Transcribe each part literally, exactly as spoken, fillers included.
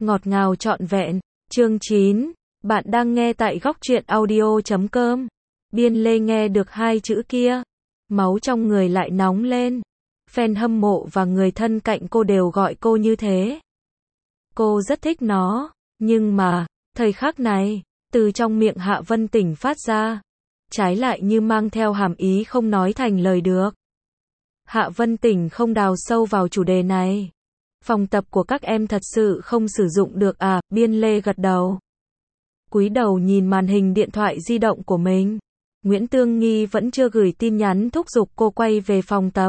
ngọt ngào trọn vẹn. Chương chín. Bạn đang nghe tại góc truyện audio chấm com. Biên Lê nghe được hai chữ kia, máu trong người lại nóng lên. Fan hâm mộ và người thân cạnh cô đều gọi cô như thế. Cô rất thích nó, nhưng mà, thời khắc này, từ trong miệng Hạ Vân Tỉnh phát ra, trái lại như mang theo hàm ý không nói thành lời được. Hạ Vân Tỉnh không đào sâu vào chủ đề này. Phòng tập của các em thật sự không sử dụng được à? Biên Lê gật đầu. Cúi đầu nhìn màn hình điện thoại di động của mình. Nguyễn Tương Nghi vẫn chưa gửi tin nhắn thúc giục cô quay về phòng tập.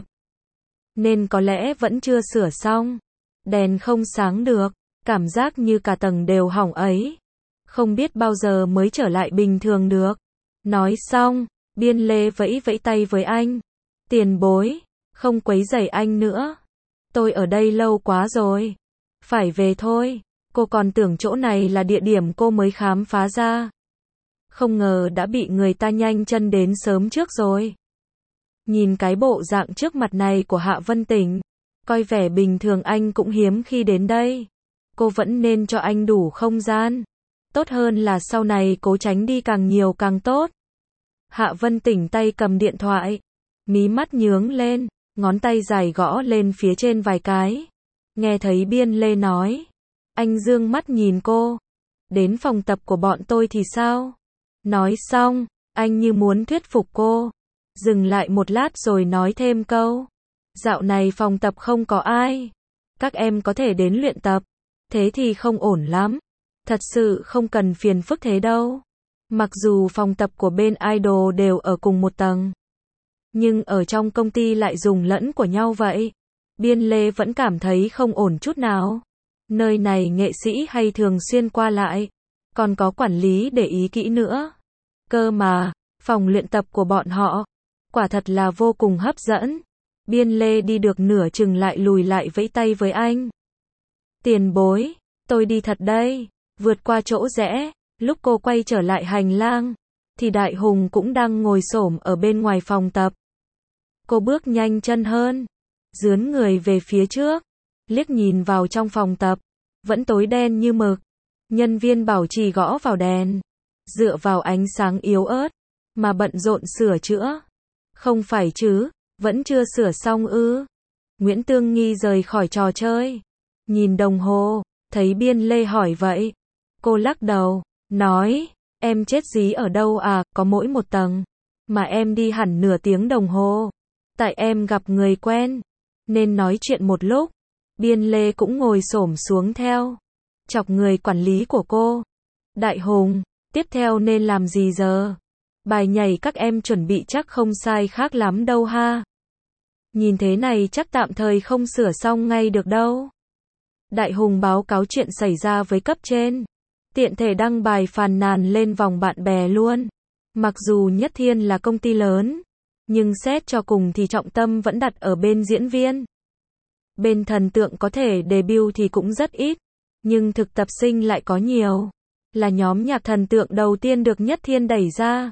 Nên có lẽ vẫn chưa sửa xong. Đèn không sáng được, cảm giác như cả tầng đều hỏng ấy. Không biết bao giờ mới trở lại bình thường được. Nói xong, Biên Lê vẫy vẫy tay với anh. Tiền bối, không quấy rầy anh nữa. Tôi ở đây lâu quá rồi. Phải về thôi. Cô còn tưởng chỗ này là địa điểm cô mới khám phá ra. Không ngờ đã bị người ta nhanh chân đến sớm trước rồi. Nhìn cái bộ dạng trước mặt này của Hạ Vân Tỉnh, coi vẻ bình thường anh cũng hiếm khi đến đây. Cô vẫn nên cho anh đủ không gian. Tốt hơn là sau này cố tránh đi càng nhiều càng tốt. Hạ Vân Tỉnh tay cầm điện thoại, mí mắt nhướng lên, ngón tay dài gõ lên phía trên vài cái. Nghe thấy Biên Lê nói, anh dương mắt nhìn cô. Đến phòng tập của bọn tôi thì sao? Nói xong, anh như muốn thuyết phục cô. Dừng lại một lát rồi nói thêm câu. Dạo này phòng tập không có ai. Các em có thể đến luyện tập. Thế thì không ổn lắm. Thật sự không cần phiền phức thế đâu. Mặc dù phòng tập của bên idol đều ở cùng một tầng, nhưng ở trong công ty lại dùng lẫn của nhau vậy. Biên Lê vẫn cảm thấy không ổn chút nào. Nơi này nghệ sĩ hay thường xuyên qua lại, còn có quản lý để ý kỹ nữa. Cơ mà, phòng luyện tập của bọn họ, quả thật là vô cùng hấp dẫn. Biên Lê đi được nửa chừng lại lùi lại vẫy tay với anh. Tiền bối, tôi đi thật đây. Vượt qua chỗ rẽ, lúc cô quay trở lại hành lang, thì Đại Hùng cũng đang ngồi xổm ở bên ngoài phòng tập. Cô bước nhanh chân hơn, dướn người về phía trước, liếc nhìn vào trong phòng tập, vẫn tối đen như mực. Nhân viên bảo trì gõ vào đèn, dựa vào ánh sáng yếu ớt, mà bận rộn sửa chữa. Không phải chứ, vẫn chưa sửa xong ư? Nguyễn Tương Nghi rời khỏi trò chơi, nhìn đồng hồ, thấy Biên Lê hỏi vậy. Cô lắc đầu, nói, em chết dí ở đâu à, có mỗi một tầng, mà em đi hẳn nửa tiếng đồng hồ. Tại em gặp người quen, nên nói chuyện một lúc. Biên Lê cũng ngồi xổm xuống theo, chọc người quản lý của cô. Đại Hùng, tiếp theo nên làm gì giờ? Bài nhảy các em chuẩn bị chắc không sai khác lắm đâu ha. Nhìn thế này chắc tạm thời không sửa xong ngay được đâu. Đại Hùng báo cáo chuyện xảy ra với cấp trên, tiện thể đăng bài phàn nàn lên vòng bạn bè luôn. Mặc dù Nhất Thiên là công ty lớn, nhưng xét cho cùng thì trọng tâm vẫn đặt ở bên diễn viên. Bên thần tượng có thể debut thì cũng rất ít, nhưng thực tập sinh lại có nhiều. Là nhóm nhạc thần tượng đầu tiên được Nhất Thiên đẩy ra,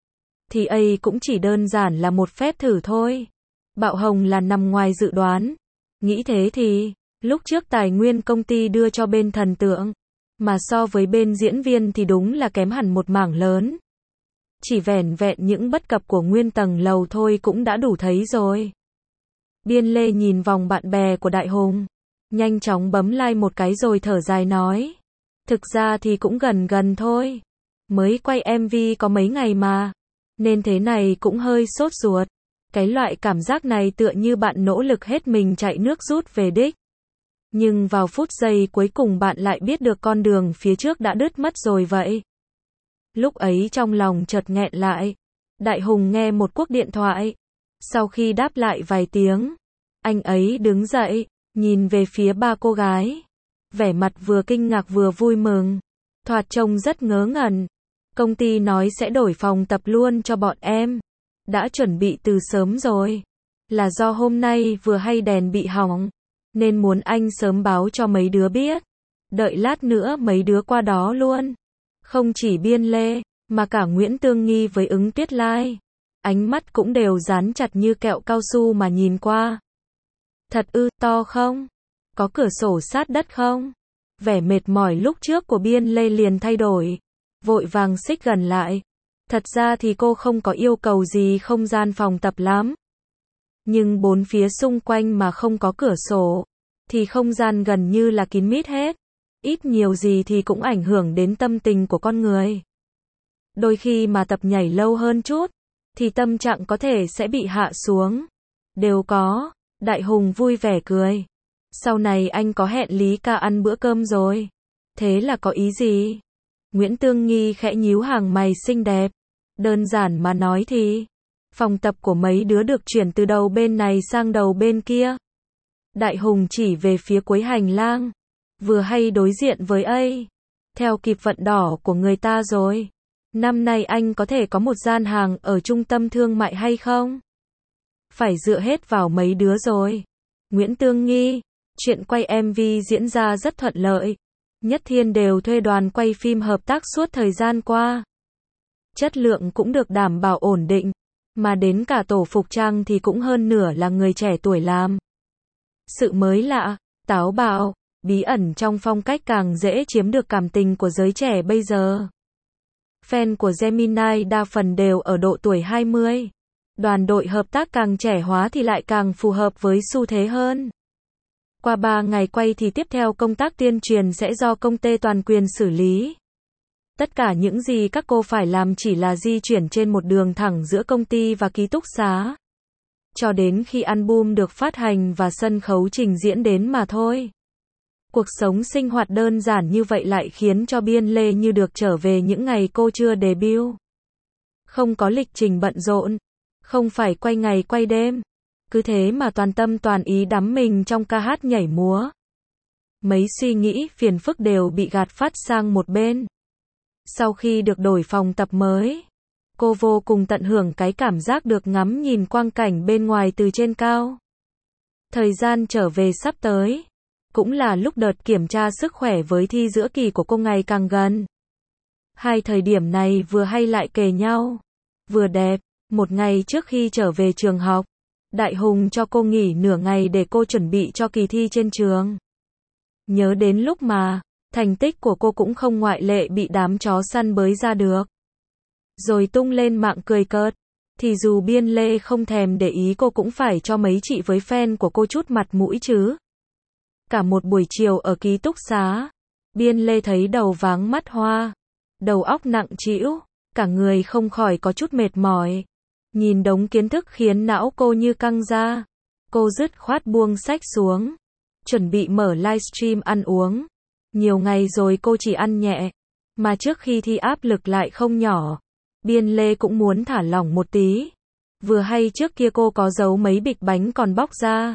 thì ấy cũng chỉ đơn giản là một phép thử thôi. Bạo hồng là nằm ngoài dự đoán. Nghĩ thế thì, lúc trước tài nguyên công ty đưa cho bên thần tượng, mà so với bên diễn viên thì đúng là kém hẳn một mảng lớn. Chỉ vẻn vẹn những bất cập của nguyên tầng lầu thôi cũng đã đủ thấy rồi. Biên Lê nhìn vòng bạn bè của Đại Hùng, nhanh chóng bấm like một cái rồi thở dài nói. Thực ra thì cũng gần gần thôi. Mới quay em vê có mấy ngày mà, nên thế này cũng hơi sốt ruột. Cái loại cảm giác này tựa như bạn nỗ lực hết mình chạy nước rút về đích. Nhưng vào phút giây cuối cùng bạn lại biết được con đường phía trước đã đứt mất rồi vậy. Lúc ấy trong lòng chợt nghẹn lại. Đại Hùng nghe một cuộc điện thoại. Sau khi đáp lại vài tiếng, anh ấy đứng dậy, nhìn về phía ba cô gái. Vẻ mặt vừa kinh ngạc vừa vui mừng. Thoạt trông rất ngớ ngẩn. Công ty nói sẽ đổi phòng tập luôn cho bọn em. Đã chuẩn bị từ sớm rồi. Là do hôm nay vừa hay đèn bị hỏng, nên muốn anh sớm báo cho mấy đứa biết. Đợi lát nữa mấy đứa qua đó luôn. Không chỉ Biên Lê, mà cả Nguyễn Tương Nghi với Ứng Tuyết Lai. Ánh mắt cũng đều dán chặt như kẹo cao su mà nhìn qua. Thật ư, to không? Có cửa sổ sát đất không? Vẻ mệt mỏi lúc trước của Biên Lê liền thay đổi. Vội vàng xích gần lại. Thật ra thì cô không có yêu cầu gì không gian phòng tập lắm. Nhưng bốn phía xung quanh mà không có cửa sổ, thì không gian gần như là kín mít hết. Ít nhiều gì thì cũng ảnh hưởng đến tâm tình của con người. Đôi khi mà tập nhảy lâu hơn chút, thì tâm trạng có thể sẽ bị hạ xuống. Đều có. Đại Hùng vui vẻ cười. Sau này anh có hẹn Lý ca ăn bữa cơm rồi. Thế là có ý gì? Nguyễn Tương Nghi khẽ nhíu hàng mày xinh đẹp. Đơn giản mà nói thì, phòng tập của mấy đứa được chuyển từ đầu bên này sang đầu bên kia. Đại Hùng chỉ về phía cuối hành lang. Vừa hay đối diện với A. Theo kịp vận đỏ của người ta rồi. Năm nay anh có thể có một gian hàng ở trung tâm thương mại hay không? Phải dựa hết vào mấy đứa rồi. Nguyễn Tương Nghi, chuyện quay em vê diễn ra rất thuận lợi. Nhất Thiên đều thuê đoàn quay phim hợp tác suốt thời gian qua. Chất lượng cũng được đảm bảo ổn định. Mà đến cả tổ phục trang thì cũng hơn nửa là người trẻ tuổi làm. Sự mới lạ, táo bạo, bí ẩn trong phong cách càng dễ chiếm được cảm tình của giới trẻ bây giờ. Fan của Gemini đa phần đều ở độ tuổi hai mươi. Đoàn đội hợp tác càng trẻ hóa thì lại càng phù hợp với xu thế hơn. Qua ba ngày quay thì tiếp theo công tác tuyên truyền sẽ do công ty toàn quyền xử lý. Tất cả những gì các cô phải làm chỉ là di chuyển trên một đường thẳng giữa công ty và ký túc xá. Cho đến khi album được phát hành và sân khấu trình diễn đến mà thôi. Cuộc sống sinh hoạt đơn giản như vậy lại khiến cho Biên Lê như được trở về những ngày cô chưa debut. Không có lịch trình bận rộn, không phải quay ngày quay đêm. Cứ thế mà toàn tâm toàn ý đắm mình trong ca hát nhảy múa. Mấy suy nghĩ phiền phức đều bị gạt phát sang một bên. Sau khi được đổi phòng tập mới, cô vô cùng tận hưởng cái cảm giác được ngắm nhìn quang cảnh bên ngoài từ trên cao. Thời gian trở về sắp tới, cũng là lúc đợt kiểm tra sức khỏe với thi giữa kỳ của cô ngày càng gần. Hai thời điểm này vừa hay lại kề nhau, vừa đẹp. Một ngày trước khi trở về trường học, Đại Hùng cho cô nghỉ nửa ngày để cô chuẩn bị cho kỳ thi trên trường. Nhớ đến lúc mà, thành tích của cô cũng không ngoại lệ bị đám chó săn bới ra được. Rồi tung lên mạng cười cợt, thì dù Biên Lê không thèm để ý cô cũng phải cho mấy chị với fan của cô chút mặt mũi chứ. Cả một buổi chiều ở ký túc xá, Biên Lê thấy đầu váng mắt hoa, đầu óc nặng trĩu, cả người không khỏi có chút mệt mỏi. Nhìn đống kiến thức khiến não cô như căng ra. Cô dứt khoát buông sách xuống, chuẩn bị mở livestream ăn uống. Nhiều ngày rồi cô chỉ ăn nhẹ, mà trước khi thi áp lực lại không nhỏ. Biên Lê cũng muốn thả lỏng một tí. Vừa hay trước kia cô có giấu mấy bịch bánh còn bóc ra.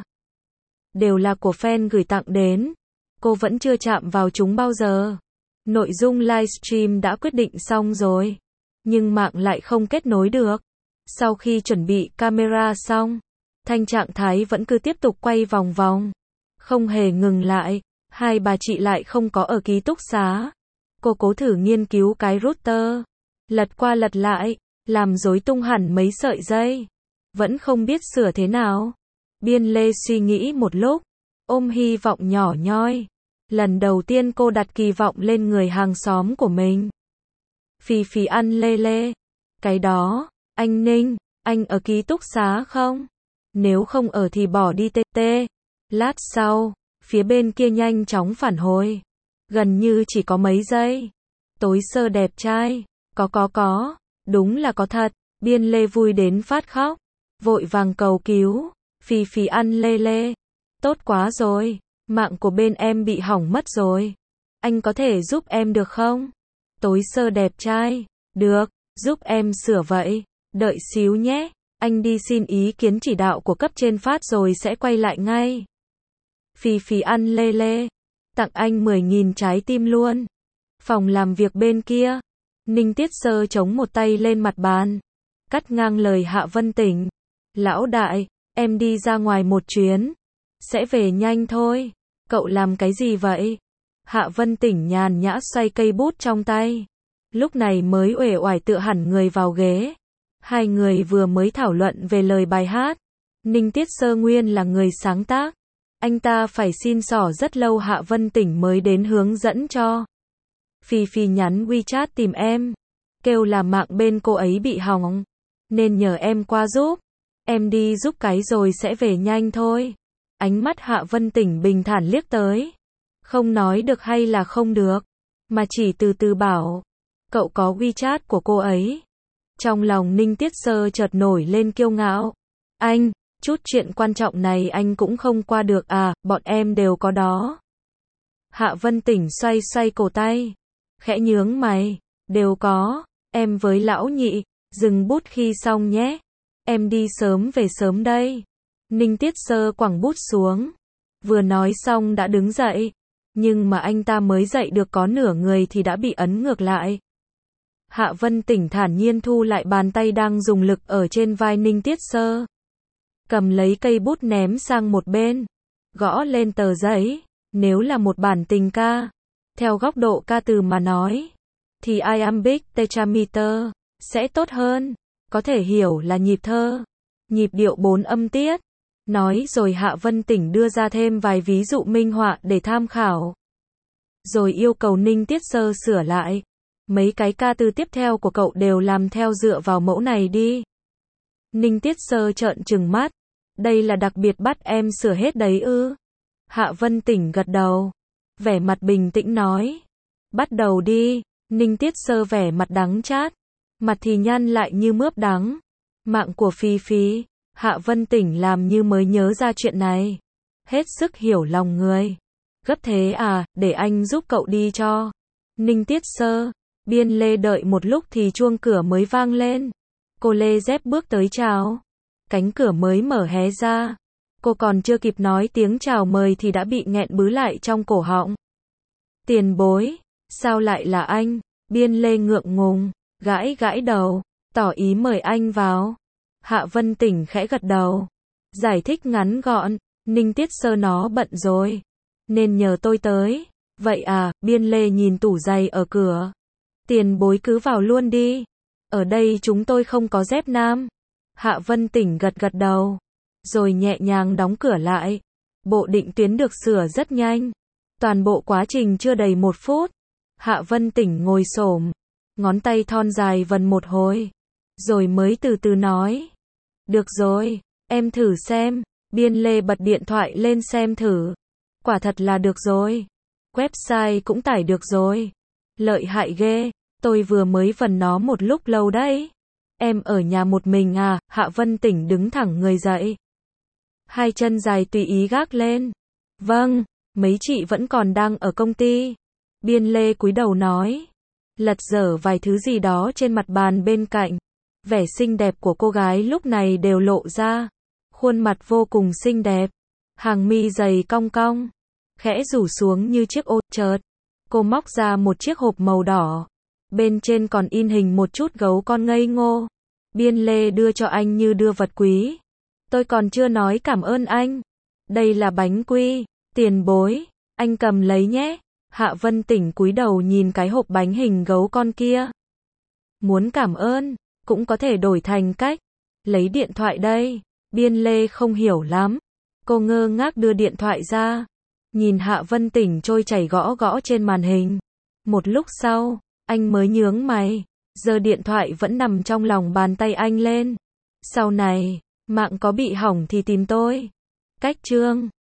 Đều là của fan gửi tặng đến. Cô vẫn chưa chạm vào chúng bao giờ. Nội dung livestream đã quyết định xong rồi, nhưng mạng lại không kết nối được. Sau khi chuẩn bị camera xong, Thanh trạng thái vẫn cứ tiếp tục quay vòng vòng. Không hề ngừng lại. Hai bà chị lại không có ở ký túc xá. Cô cố thử nghiên cứu cái router. Lật qua lật lại, làm rối tung hẳn mấy sợi dây. Vẫn không biết sửa thế nào. Biên Lê suy nghĩ một lúc, ôm hy vọng nhỏ nhoi. Lần đầu tiên cô đặt kỳ vọng lên người hàng xóm của mình. Phì phì ăn lê lê. Cái đó, anh Ninh, anh ở ký túc xá không? Nếu không ở thì bỏ đi tê tê. Lát sau, phía bên kia nhanh chóng phản hồi. Gần như chỉ có mấy giây. Tối sơ đẹp trai. Có có có. Đúng là có thật. Biên Lê vui đến phát khóc. Vội vàng cầu cứu. Phì phì ăn lê lê. Tốt quá rồi. Mạng của bên em bị hỏng mất rồi. Anh có thể giúp em được không? Tối sơ đẹp trai. Được, giúp em sửa vậy. Đợi xíu nhé. Anh đi xin ý kiến chỉ đạo của cấp trên phát rồi sẽ quay lại ngay. Phì phì ăn lê lê. Tặng anh mười nghìn trái tim luôn. Phòng làm việc bên kia. Ninh Tiết Sơ chống một tay lên mặt bàn. Cắt ngang lời Hạ Vân Tỉnh. Lão đại, em đi ra ngoài một chuyến. Sẽ về nhanh thôi. Cậu làm cái gì vậy? Hạ Vân Tỉnh nhàn nhã xoay cây bút trong tay. Lúc này mới uể oải tựa hẳn người vào ghế. Hai người vừa mới thảo luận về lời bài hát. Ninh Tiết Sơ nguyên là người sáng tác. Anh ta phải xin xỏ rất lâu Hạ Vân Tỉnh mới đến hướng dẫn cho. Phi Phi nhắn WeChat tìm em, kêu là mạng bên cô ấy bị hỏng, nên nhờ em qua giúp. Em đi giúp cái rồi sẽ về nhanh thôi. Ánh mắt Hạ Vân Tỉnh bình thản liếc tới. Không nói được hay là không được, mà chỉ từ từ bảo. Cậu có WeChat của cô ấy. Trong lòng Ninh Tiết Sơ chợt nổi lên kiêu ngạo. Anh, chút chuyện quan trọng này anh cũng không qua được à, bọn em đều có đó. Hạ Vân Tỉnh xoay xoay cổ tay, khẽ nhướng mày, đều có, em với lão nhị, dừng bút khi xong nhé. Em đi sớm về sớm đây. Ninh Tiết Sơ quẳng bút xuống, vừa nói xong đã đứng dậy, nhưng mà anh ta mới dậy được có nửa người thì đã bị ấn ngược lại. Hạ Vân Tỉnh thản nhiên thu lại bàn tay đang dùng lực ở trên vai Ninh Tiết Sơ. Cầm lấy cây bút ném sang một bên, gõ lên tờ giấy. Nếu là một bản tình ca, theo góc độ ca từ mà nói, thì iambic tetrameter sẽ tốt hơn, có thể hiểu là nhịp thơ, nhịp điệu bốn âm tiết. Nói rồi Hạ Vân Tỉnh đưa ra thêm vài ví dụ minh họa để tham khảo. Rồi yêu cầu Ninh Tiết Sơ sửa lại. Mấy cái ca từ tiếp theo của cậu đều làm theo dựa vào mẫu này đi. Ninh Tiết Sơ trợn trừng mắt. Đây là đặc biệt bắt em sửa hết đấy ư? Hạ Vân Tỉnh gật đầu, vẻ mặt bình tĩnh nói. Bắt đầu đi. Ninh Tiết Sơ vẻ mặt đắng chát, mặt thì nhăn lại như mướp đắng. Mạng của Phi Phi. Hạ Vân Tỉnh làm như mới nhớ ra chuyện này. Hết sức hiểu lòng người. Gấp thế à, để anh giúp cậu đi cho. Ninh Tiết Sơ. Biên Lê đợi một lúc thì chuông cửa mới vang lên. Cô Lê dép bước tới chào. Cánh cửa mới mở hé ra. Cô còn chưa kịp nói tiếng chào mời thì đã bị nghẹn bứ lại trong cổ họng. Tiền bối, sao lại là anh? Biên Lê ngượng ngùng, gãi gãi đầu, tỏ ý mời anh vào. Hạ Vân Tỉnh khẽ gật đầu, giải thích ngắn gọn. Ninh Tiết Sơ nó bận rồi, nên nhờ tôi tới. Vậy à? Biên Lê nhìn tủ giày ở cửa. Tiền bối cứ vào luôn đi. Ở đây chúng tôi không có dép nam. Hạ Vân Tỉnh gật gật đầu, rồi nhẹ nhàng đóng cửa lại. Bộ định tuyến được sửa rất nhanh. Toàn bộ quá trình chưa đầy một phút. Hạ Vân Tỉnh ngồi xổm, ngón tay thon dài vần một hồi, rồi mới từ từ nói. Được rồi, em thử xem. Biên Lê bật điện thoại lên xem thử. Quả thật là được rồi. Website cũng tải được rồi. Lợi hại ghê, tôi vừa mới vần nó một lúc lâu đấy. Em ở nhà một mình à? Hạ Vân Tỉnh đứng thẳng người dậy, hai chân dài tùy ý gác lên. Vâng, mấy chị vẫn còn đang ở công ty. Biên Lê cúi đầu nói, lật dở vài thứ gì đó trên mặt bàn bên cạnh. Vẻ xinh đẹp của cô gái lúc này đều lộ ra. Khuôn mặt vô cùng xinh đẹp, hàng mi dày cong cong, khẽ rủ xuống như chiếc ô. Chợt, cô móc ra một chiếc hộp màu đỏ. Bên trên còn in hình một chút gấu con ngây ngô. Biên Lê đưa cho anh như đưa vật quý. Tôi còn chưa nói cảm ơn anh. Đây là bánh quy. Tiền bối, anh cầm lấy nhé. Hạ Vân Tỉnh cúi đầu nhìn cái hộp bánh hình gấu con kia. Muốn cảm ơn, cũng có thể đổi thành cách lấy điện thoại đây. Biên Lê không hiểu lắm. Cô ngơ ngác đưa điện thoại ra, nhìn Hạ Vân Tỉnh trôi chảy gõ gõ trên màn hình. Một lúc sau, anh mới nhướng mày, giơ điện thoại vẫn nằm trong lòng bàn tay anh lên. Sau này, mạng có bị hỏng thì tìm tôi. Cách chương